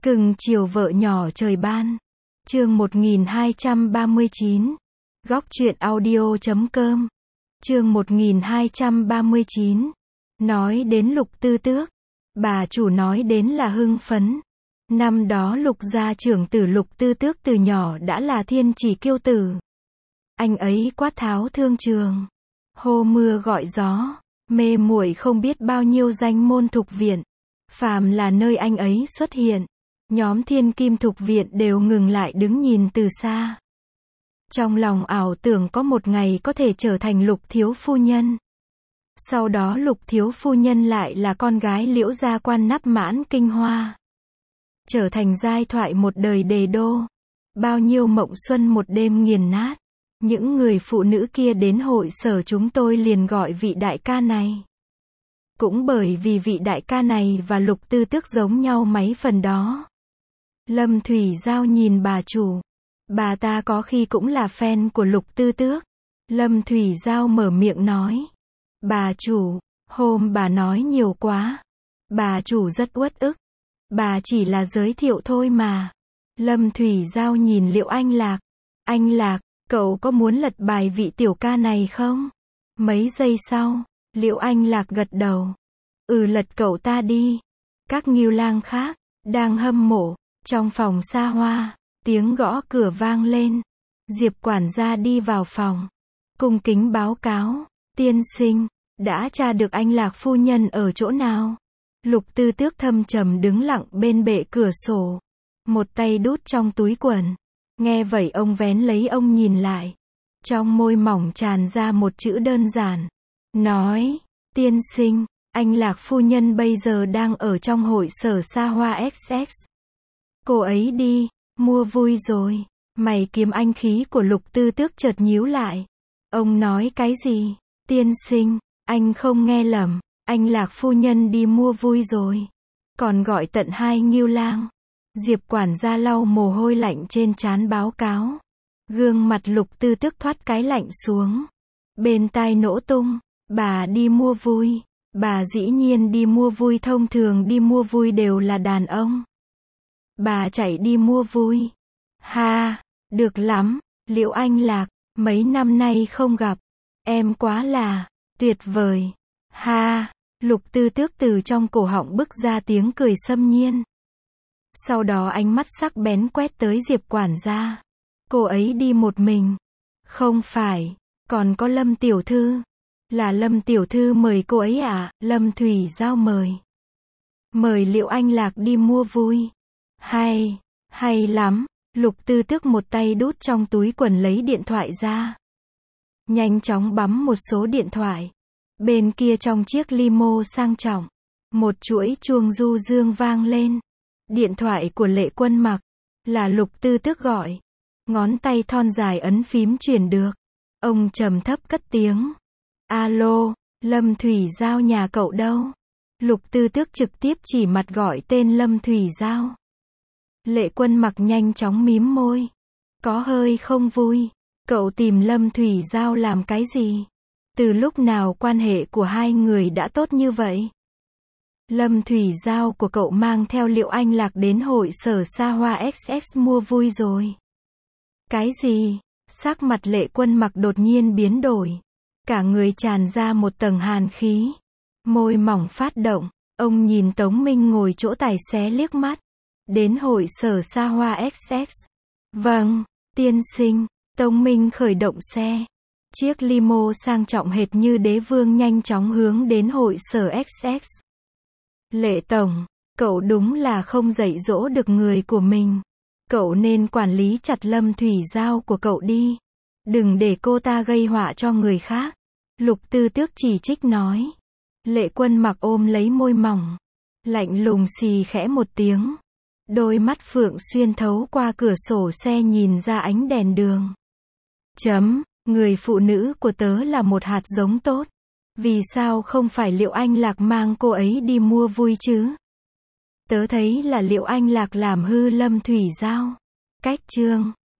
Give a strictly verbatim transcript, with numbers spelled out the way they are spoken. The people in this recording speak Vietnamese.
Cưng chiều vợ nhỏ trời ban. Chương một nghìn hai trăm ba mươi chín. Góc truyện audio chấm com. Chương một nghìn hai trăm ba mươi chín. Nói đến Lục Tư Tước, bà chủ nói đến là hưng phấn. Năm đó Lục gia trưởng tử Lục Tư Tước từ nhỏ đã là thiên chỉ kiêu tử. Anh ấy quát tháo thương trường, hô mưa gọi gió, mê muội không biết bao nhiêu danh môn thục viện. Phàm là nơi anh ấy xuất hiện, nhóm thiên kim thục viện đều ngừng lại đứng nhìn từ xa. Trong lòng ảo tưởng có một ngày có thể trở thành Lục thiếu phu nhân. Sau đó Lục thiếu phu nhân lại là con gái Liễu gia quan nắp mãn kinh hoa. Trở thành giai thoại một đời đề đô. Bao nhiêu mộng xuân một đêm nghiền nát. Những người phụ nữ kia đến hội sở chúng tôi liền gọi vị đại ca này. Cũng bởi vì vị đại ca này và Lục Tư Tước giống nhau mấy phần đó. Lâm Thủy Giao nhìn bà chủ. Bà ta có khi cũng là fan của Lục Tư Tước. Lâm Thủy Giao mở miệng nói. Bà chủ, hôm bà nói nhiều quá. Bà chủ rất uất ức. Bà chỉ là giới thiệu thôi mà. Lâm Thủy Giao nhìn Liễu Anh Lạc. Anh Lạc, cậu có muốn lật bài vị tiểu ca này không? Mấy giây sau, Liễu Anh Lạc gật đầu. Ừ, lật cậu ta đi. Các nghiêu lang khác đang hâm mộ. Trong phòng xa hoa, tiếng gõ cửa vang lên. Diệp quản gia đi vào phòng, cung kính báo cáo. Tiên sinh, đã tra được anh Lạc phu nhân ở chỗ nào? Lục Tư Tước thâm trầm đứng lặng bên bệ cửa sổ, một tay đút trong túi quần. Nghe vậy ông vén lấy ông nhìn lại. Trong môi mỏng tràn ra một chữ đơn giản. Nói, tiên sinh, anh Lạc phu nhân bây giờ đang ở trong hội sở xa hoa ích ích. Cô ấy đi, mua vui rồi. Mày kiếm anh khí của Lục Tư Tước chợt nhíu lại. Ông nói cái gì? Tiên sinh, anh không nghe lầm. Anh Lạc phu nhân đi mua vui rồi. Còn gọi tận hai nghiêu lang. Diệp quản gia lau mồ hôi lạnh trên trán báo cáo. Gương mặt Lục Tư Tước thoát cái lạnh xuống. Bên tai nổ tung. Bà đi mua vui. Bà dĩ nhiên đi mua vui, thông thường đi mua vui đều là đàn ông. Bà chạy đi mua vui. Ha, được lắm, Liễu Anh Lạc, mấy năm nay không gặp. Em quá là tuyệt vời. Ha, Lục Tư Tước từ trong cổ họng bứt ra tiếng cười xâm nhiên. Sau đó ánh mắt sắc bén quét tới Diệp quản gia. Cô ấy đi một mình. Không phải, còn có Lâm tiểu thư. Là Lâm tiểu thư mời cô ấy à? Lâm Thủy Giao mời. Mời Liễu Anh Lạc đi mua vui. Hay, hay lắm. Lục Tư Tước một tay đút trong túi quần lấy điện thoại ra. Nhanh chóng bấm một số điện thoại. Bên kia trong chiếc limo sang trọng, một chuỗi chuông du dương vang lên. Điện thoại của Lệ Quân Mặc. Là Lục Tư Tước gọi. Ngón tay thon dài ấn phím chuyển được. Ông trầm thấp cất tiếng. Alo, Lâm Thủy Giao nhà cậu đâu? Lục Tư Tước trực tiếp chỉ mặt gọi tên Lâm Thủy Giao. Lệ Quân Mặc nhanh chóng mím môi. Có hơi không vui. Cậu tìm Lâm Thủy Giao làm cái gì? Từ lúc nào quan hệ của hai người đã tốt như vậy? Lâm Thủy Giao của cậu mang theo Liễu Anh Lạc đến hội sở xa hoa ích ích mua vui rồi. Cái gì? Sắc mặt Lệ Quân Mặc đột nhiên biến đổi. Cả người tràn ra một tầng hàn khí. Môi mỏng phát động. Ông nhìn Tống Minh ngồi chỗ tài xế liếc mắt. Đến hội sở xa hoa ích ích. Vâng, tiên sinh. Tống Minh khởi động xe. Chiếc limo sang trọng hệt như đế vương nhanh chóng hướng đến hội sở ích ích. Lệ tổng, cậu đúng là không dạy dỗ được người của mình. Cậu nên quản lý chặt Lâm Thủy Giao của cậu đi. Đừng để cô ta gây họa cho người khác. Lục Tư Tước chỉ trích nói. Lệ Quân Mặc ôm lấy môi mỏng. Lạnh lùng xì khẽ một tiếng. Đôi mắt phượng xuyên thấu qua cửa sổ xe nhìn ra ánh đèn đường. Chấm, người phụ nữ của tớ là một hạt giống tốt. Vì sao không phải Liễu Anh Lạc mang cô ấy đi mua vui chứ? Tớ thấy là Liễu Anh Lạc làm hư Lâm Thủy Giao. Cách chương